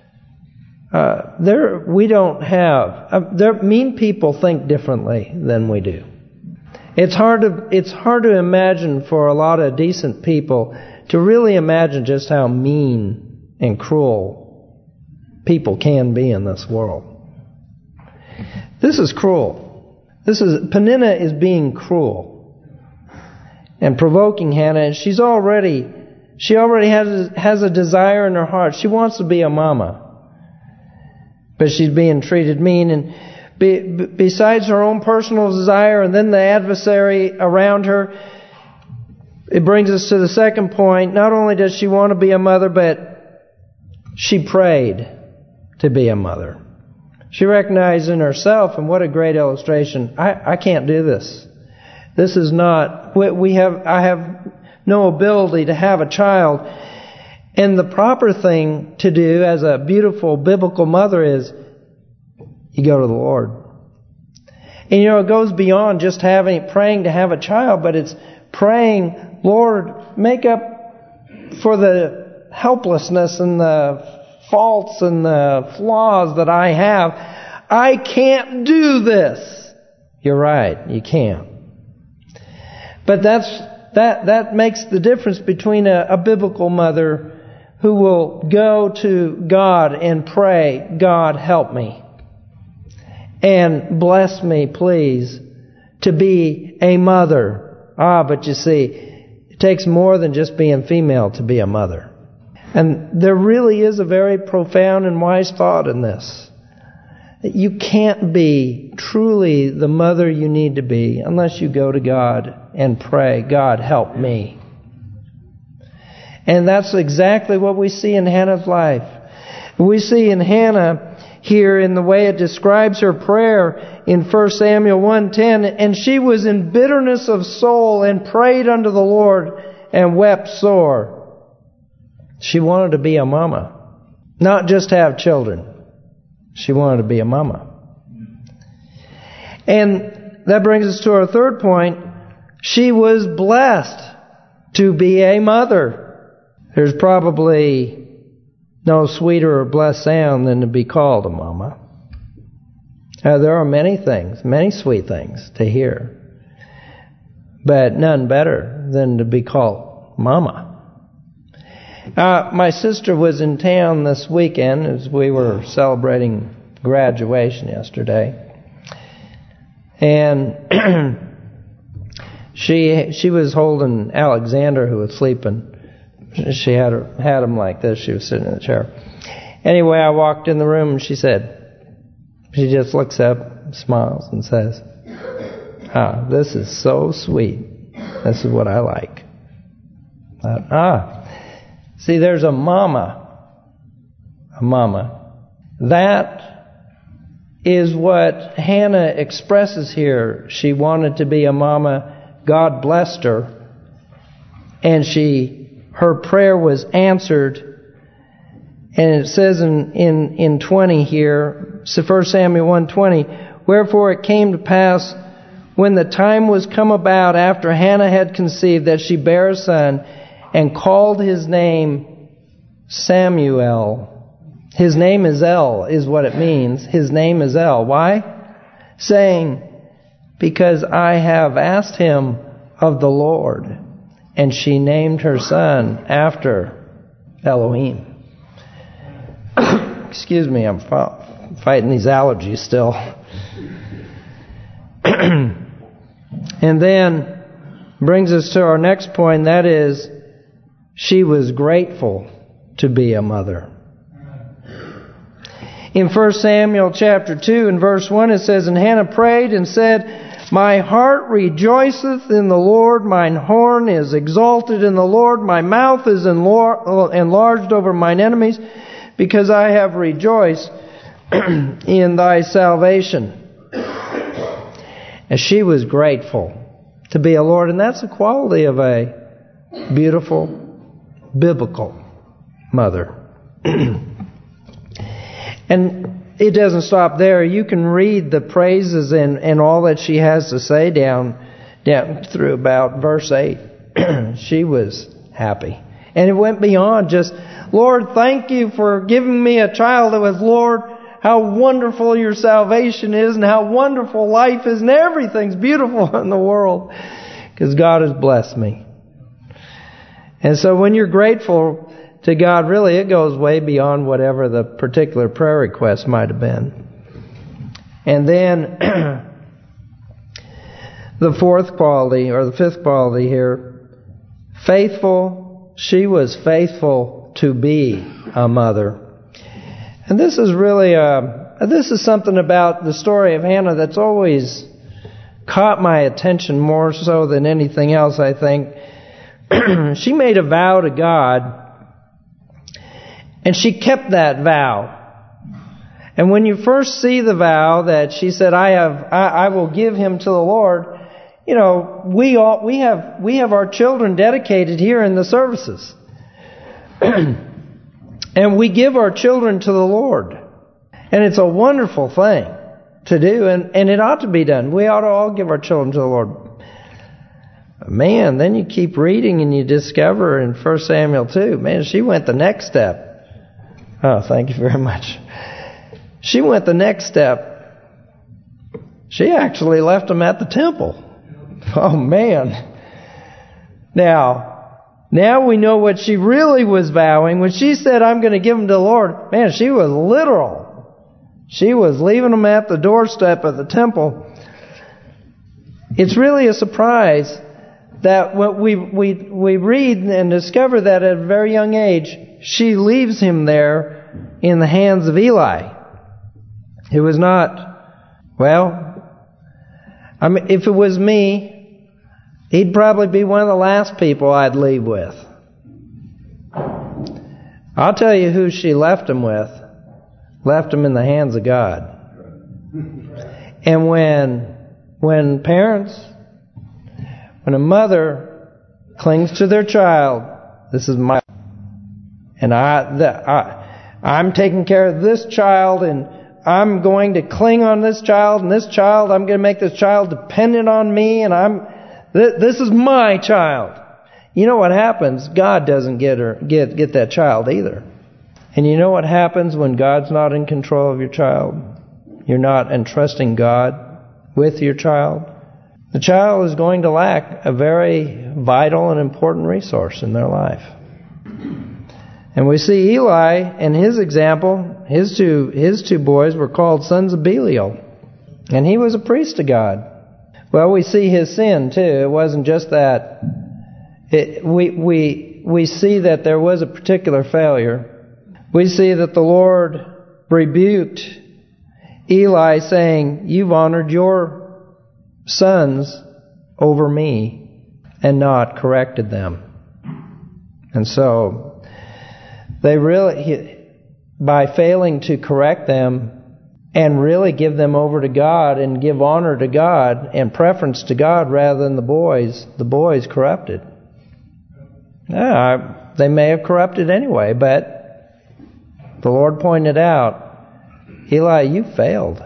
Mean people think differently than we do. It's hard to imagine for a lot of decent people to really imagine just how mean and cruel people can be in this world. This is cruel. Peninnah is being cruel and provoking Hannah, and she already has a desire in her heart. She wants to be a mama. But she's being treated mean, and besides her own personal desire and then the adversary around her, it brings us to the second point. Not only does she want to be a mother, but she prayed to be a mother. She recognized in herself, and what a great illustration, I can't do this. This is not, I have no ability to have a child. And the proper thing to do as a beautiful biblical mother is you go to the Lord. And it goes beyond just praying to have a child, but it's praying, Lord, make up for the helplessness and the faults and the flaws that I have. I can't do this. You're right, you can't. But that makes the difference between a biblical mother who will go to God and pray, God, help me. and bless me, please, to be a mother. But you see, it takes more than just being female to be a mother. And there really is a very profound and wise thought in this. You can't be truly the mother you need to be unless you go to God and pray, God, help me. And that's exactly what we see in Hannah's life. We see in Hannah here in the way it describes her prayer in 1 Samuel 1:10, and she was in bitterness of soul and prayed unto the Lord and wept sore. She wanted to be a mama, not just have children. She wanted to be a mama. And that brings us to our third point. She was blessed to be a mother. There's probably no sweeter or blessed sound than to be called a mama. There are many things, many sweet things to hear, but none better than to be called mama. My sister was in town this weekend as we were celebrating graduation yesterday. And she was holding Alexander, who was sleeping. She had him like this. She was sitting in the chair. Anyway, I walked in the room and she just looks up, smiles and says, this is so sweet. This is what I like. See, there's a mama. A mama. That is what Hannah expresses here. She wanted to be a mama. God blessed her. And her prayer was answered. And it says in 20 here, 1 Samuel 1:20, wherefore it came to pass, when the time was come about after Hannah had conceived, that she bare a son, and called his name Samuel. His name is El, is what it means. His name is El. Why? Saying, because I have asked him of the Lord. And she named her son after Elohim. Excuse me, I'm fighting these allergies still. And then brings us to our next point, that is, she was grateful to be a mother. In 1 Samuel chapter 2 and verse 1 it says, and Hannah prayed and said, my heart rejoiceth in the Lord, mine horn is exalted in the Lord, my mouth is enlarged over mine enemies, because I have rejoiced in thy salvation. And she was grateful to be a Lord, and that's a quality of a beautiful, biblical mother. And it doesn't stop there. You can read the praises and all that she has to say down through about verse 8. She was happy. And it went beyond just, Lord, thank you for giving me a child. It was, Lord, how wonderful your salvation is and how wonderful life is and everything's beautiful in the world because God has blessed me. And so when you're grateful to God, really it goes way beyond whatever the particular prayer request might have been. And then the fourth quality, or the fifth quality here, faithful. She was faithful to be a mother. And this is really this is something about the story of Hannah that's always caught my attention more so than anything else, I think. She made a vow to God, and she kept that vow. And when you first see the vow that she said, I will give him to the Lord, you know, we have our children dedicated here in the services. And we give our children to the Lord. And it's a wonderful thing to do, and it ought to be done. We ought to all give our children to the Lord. Man, then you keep reading and you discover in 1 Samuel 2, man, she went the next step. Oh, thank you very much. She went the next step. She actually left them at the temple. Oh, man. Now we know what she really was vowing. When she said, I'm going to give them to the Lord, man, she was literal. She was leaving him at the doorstep of the temple. It's really a surprise that what we read and discover that at a very young age, she leaves him there in the hands of Eli. It was not, if it was me, he'd probably be one of the last people I'd leave with. I'll tell you who she left him with. Left him in the hands of God. And when parents, when a mother clings to their child, this is my, and I'm taking care of this child, and I'm going to cling on this child, and this child, I'm going to make this child dependent on me, and this is my child. You know what happens? God doesn't get that child either. And you know what happens when God's not in control of your child? You're not entrusting God with your child. The child is going to lack a very vital and important resource in their life. And we see Eli and his example, his two boys were called sons of Belial. And he was a priest to God. Well, we see his sin too. It wasn't just that. We see that there was a particular failure. We see that the Lord rebuked Eli, saying, "You've honored your sons over me and not corrected them." And so they really, by failing to correct them and really give them over to God and give honor to God and preference to God rather than the boys corrupted. They may have corrupted anyway, but the Lord pointed out, Eli, you failed.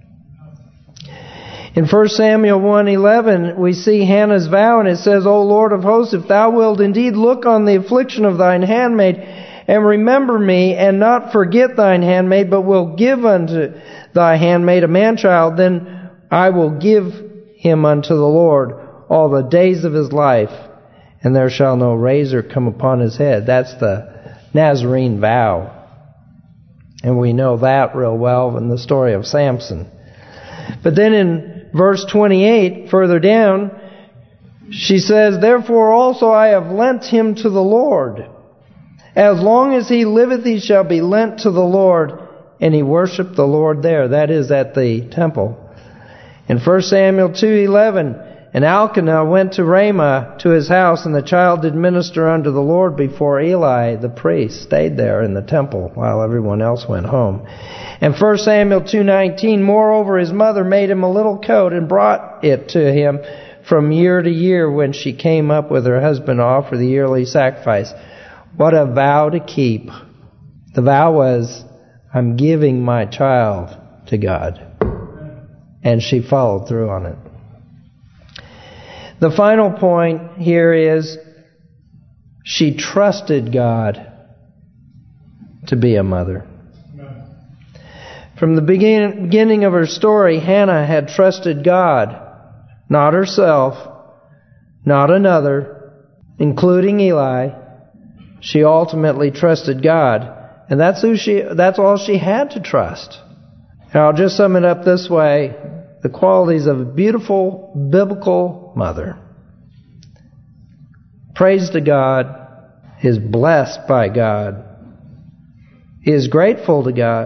In 1 Samuel 1:11, we see Hannah's vow, and it says, "O Lord of hosts, if thou wilt indeed look on the affliction of thine handmaid, and remember me, and not forget thine handmaid, but will give unto thy handmaid a man-child, then I will give him unto the Lord all the days of his life, and there shall no razor come upon his head." That's the Nazarene vow. And we know that real well in the story of Samson. But then in verse 28, further down, she says, "Therefore also I have lent him to the Lord. As long as he liveth, he shall be lent to the Lord." And he worshipped the Lord there. That is at the temple. In 1 Samuel 2:11, "And Elkanah went to Ramah to his house, and the child did minister unto the Lord before Eli the priest." Stayed there in the temple while everyone else went home. And 1 Samuel 2:19, "Moreover his mother made him a little coat and brought it to him from year to year when she came up with her husband to offer the yearly sacrifice." What a vow to keep. The vow was, I'm giving my child to God. And she followed through on it. The final point here is she trusted God to be a mother. From the beginning of her story, Hannah had trusted God, not herself, not another, including Eli. She ultimately trusted God, and that's all she had to trust. And I'll just sum it up this way: the qualities of a beautiful biblical mother. Prays to God, is blessed by God, is grateful to God,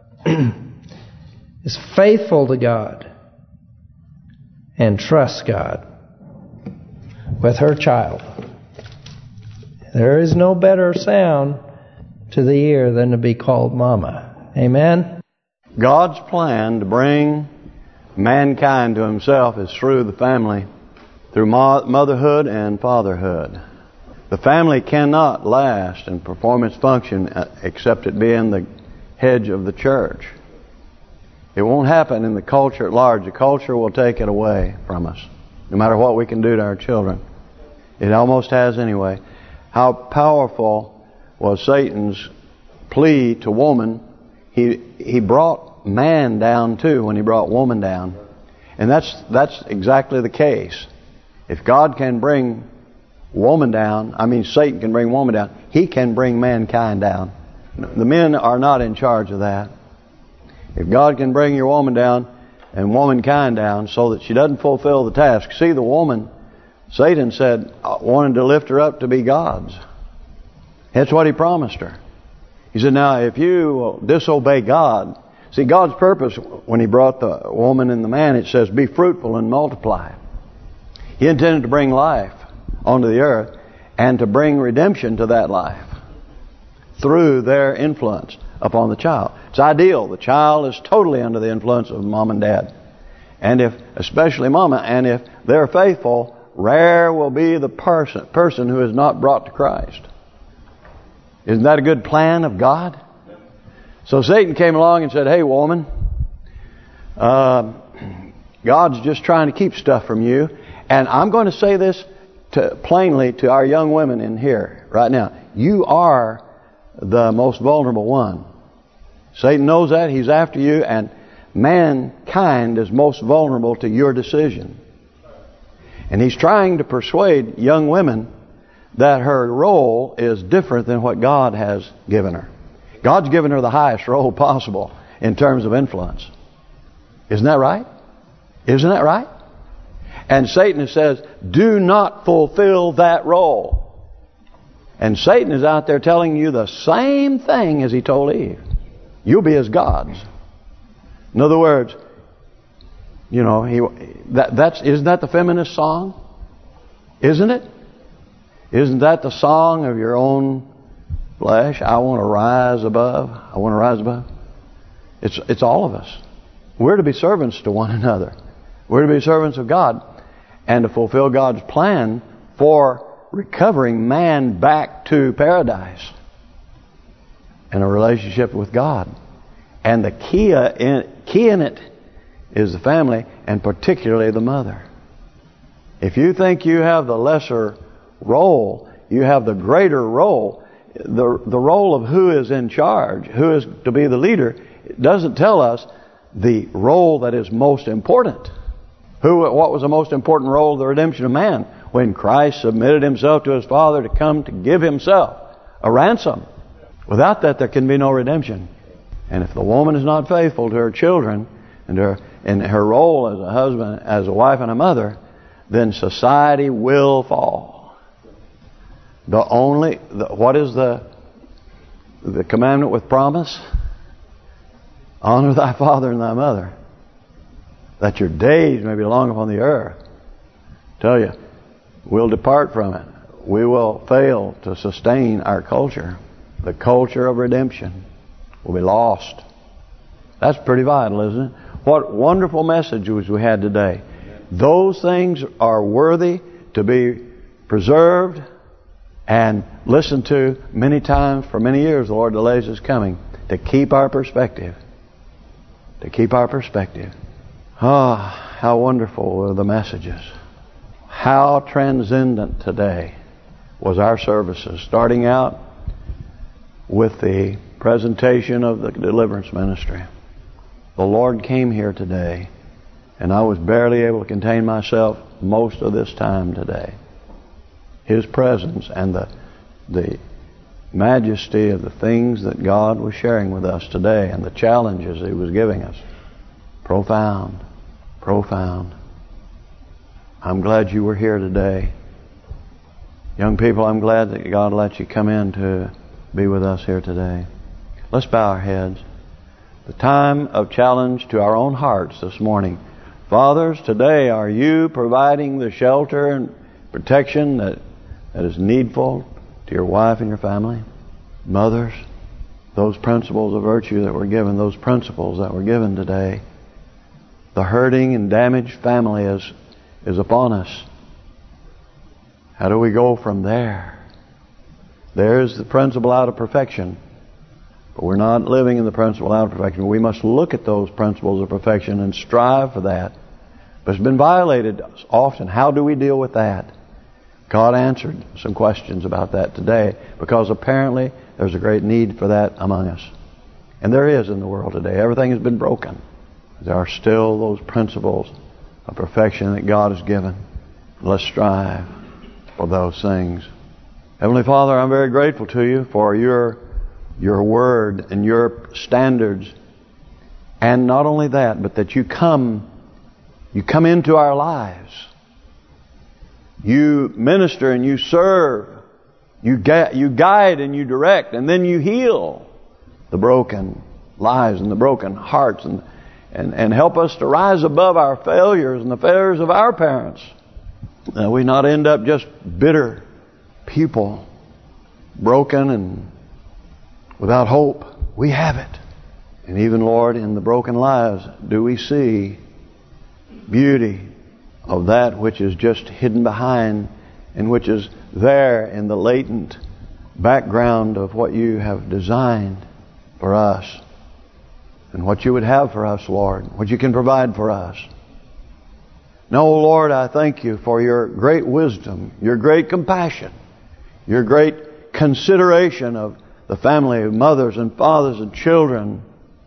is faithful to God, and trusts God with her child. There is no better sound to the ear than to be called mama. Amen? God's plan to bring mankind to himself is through the family, through motherhood and fatherhood. The family cannot last and perform its function except it be in the hedge of the church. It won't happen in the culture at large. The culture will take it away from us, no matter what we can do to our children. It almost has anyway. How powerful was Satan's plea to woman? He brought man down too when he brought woman down. And that's exactly the case. If God can bring woman down, Satan can bring woman down, he can bring mankind down. The men are not in charge of that. If God can bring your woman down and womankind down so that she doesn't fulfill the task. See, the woman, Satan said, wanted to lift her up to be God's. That's what he promised her. He said, now, if you disobey God... See, God's purpose, when He brought the woman and the man, it says, be fruitful and multiply. He intended to bring life onto the earth and to bring redemption to that life through their influence upon the child. It's ideal. The child is totally under the influence of mom and dad. And if, especially mama, and if they're faithful, rare will be the person who is not brought to Christ. Isn't that a good plan of God? So Satan came along and said, hey, woman, God's just trying to keep stuff from you. And I'm going to say this plainly to our young women in here right now. You are the most vulnerable one. Satan knows that. He's after you. And mankind is most vulnerable to your decision. And he's trying to persuade young women that her role is different than what God has given her. God's given her the highest role possible in terms of influence. Isn't that right? Isn't that right? And Satan says, do not fulfill that role. And Satan is out there telling you the same thing as he told Eve. You'll be as gods. In other words, you know, isn't that the feminist song? Isn't it? Isn't that the song of your own flesh? I want to rise above. I want to rise above. It's all of us. We're to be servants to one another. We're to be servants of God and to fulfill God's plan for recovering man back to paradise and a relationship with God. And the key in it is the family, and particularly the mother. If you think you have the lesser role, you have the greater role. The role of who is in charge, who is to be the leader, it doesn't tell us the role that is most important. What was the most important role of the redemption of man? When Christ submitted Himself to His Father to come to give Himself a ransom. Without that, there can be no redemption. And if the woman is not faithful to her children and her role as a husband, as a wife and a mother, then society will fall. What is the commandment with promise? Honor thy father and thy mother, that your days may be long upon the earth. I tell you, we'll depart from it. We will fail to sustain our culture. The culture of redemption will be lost. That's pretty vital, isn't it? What wonderful messages we had today. Those things are worthy to be preserved and listened to many times for many years. The Lord delays His coming to keep our perspective. To keep our perspective. Ah, how wonderful were the messages. How transcendent today was our services. Starting out with the presentation of the deliverance ministry. The Lord came here today, and I was barely able to contain myself most of this time today. His presence and the majesty of the things that God was sharing with us today and the challenges He was giving us. Profound. Profound. I'm glad you were here today. Young people, I'm glad that God let you come in to be with us here today. Let's bow our heads. The time of challenge to our own hearts this morning. Fathers, today are you providing the shelter and protection that is needful to your wife and your family? Mothers, those principles of virtue that were given, those principles that were given today. The hurting and damaged family is upon us. How do we go from there? There's the principle out of perfection. But we're not living in the principle out of perfection. We must look at those principles of perfection and strive for that. But it's been violated often. How do we deal with that? God answered some questions about that today, because apparently there's a great need for that among us. And there is in the world today. Everything has been broken. There are still those principles of perfection that God has given. Let's strive for those things. Heavenly Father, I'm very grateful to you for your word and your standards And not only that, but that you come into our lives. You minister and you serve. You guide and you direct, and then you heal the broken lives and the broken hearts, and help us to rise above our failures and the failures of our parents. That we not end up just bitter people, broken and without hope. We have it. And even, Lord, in the broken lives, do we see beauty of that which is just hidden behind, and which is there in the latent background of what you have designed for us, and what you would have for us, Lord, what you can provide for us. No, Lord, I thank you for your great wisdom, your great compassion, your great consideration of the family, of mothers and fathers and children.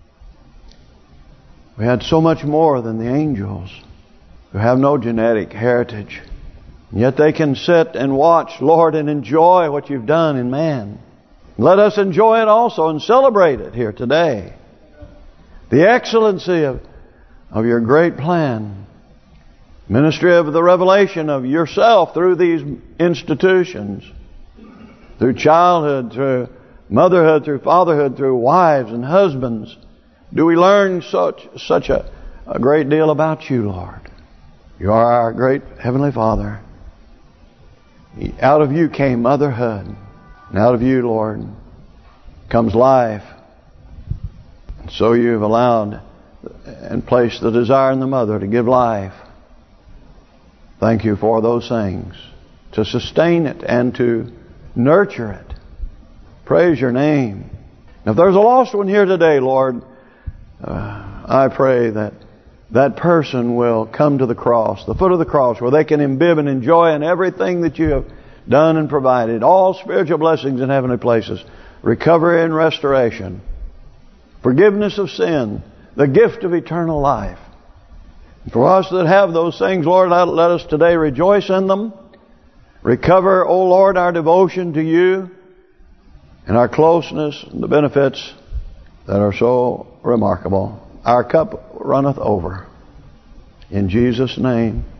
We had so much more than the angels, who have no genetic heritage. And yet they can sit and watch, Lord, and enjoy what you've done in man. Let us enjoy it also and celebrate it here today. The excellency of your great plan. Ministry of the revelation of yourself through these institutions. Through childhood, through motherhood, through fatherhood, through wives and husbands. Do we learn such a great deal about you, Lord? You are our great Heavenly Father. Out of you came motherhood. And out of you, Lord, comes life. And so you've allowed and placed the desire in the mother to give life. Thank you for those things. To sustain it and to nurture it. Praise your name. Now, if there's a lost one here today, Lord, I pray that person will come to the cross, the foot of the cross, where they can imbibe and enjoy in everything that you have done and provided. All spiritual blessings in heavenly places. Recovery and restoration. Forgiveness of sin. The gift of eternal life. For us that have those things, Lord, let us today rejoice in them. Recover, O Lord, our devotion to you and our closeness and the benefits that are so remarkable. Our cup runneth over. In Jesus' name.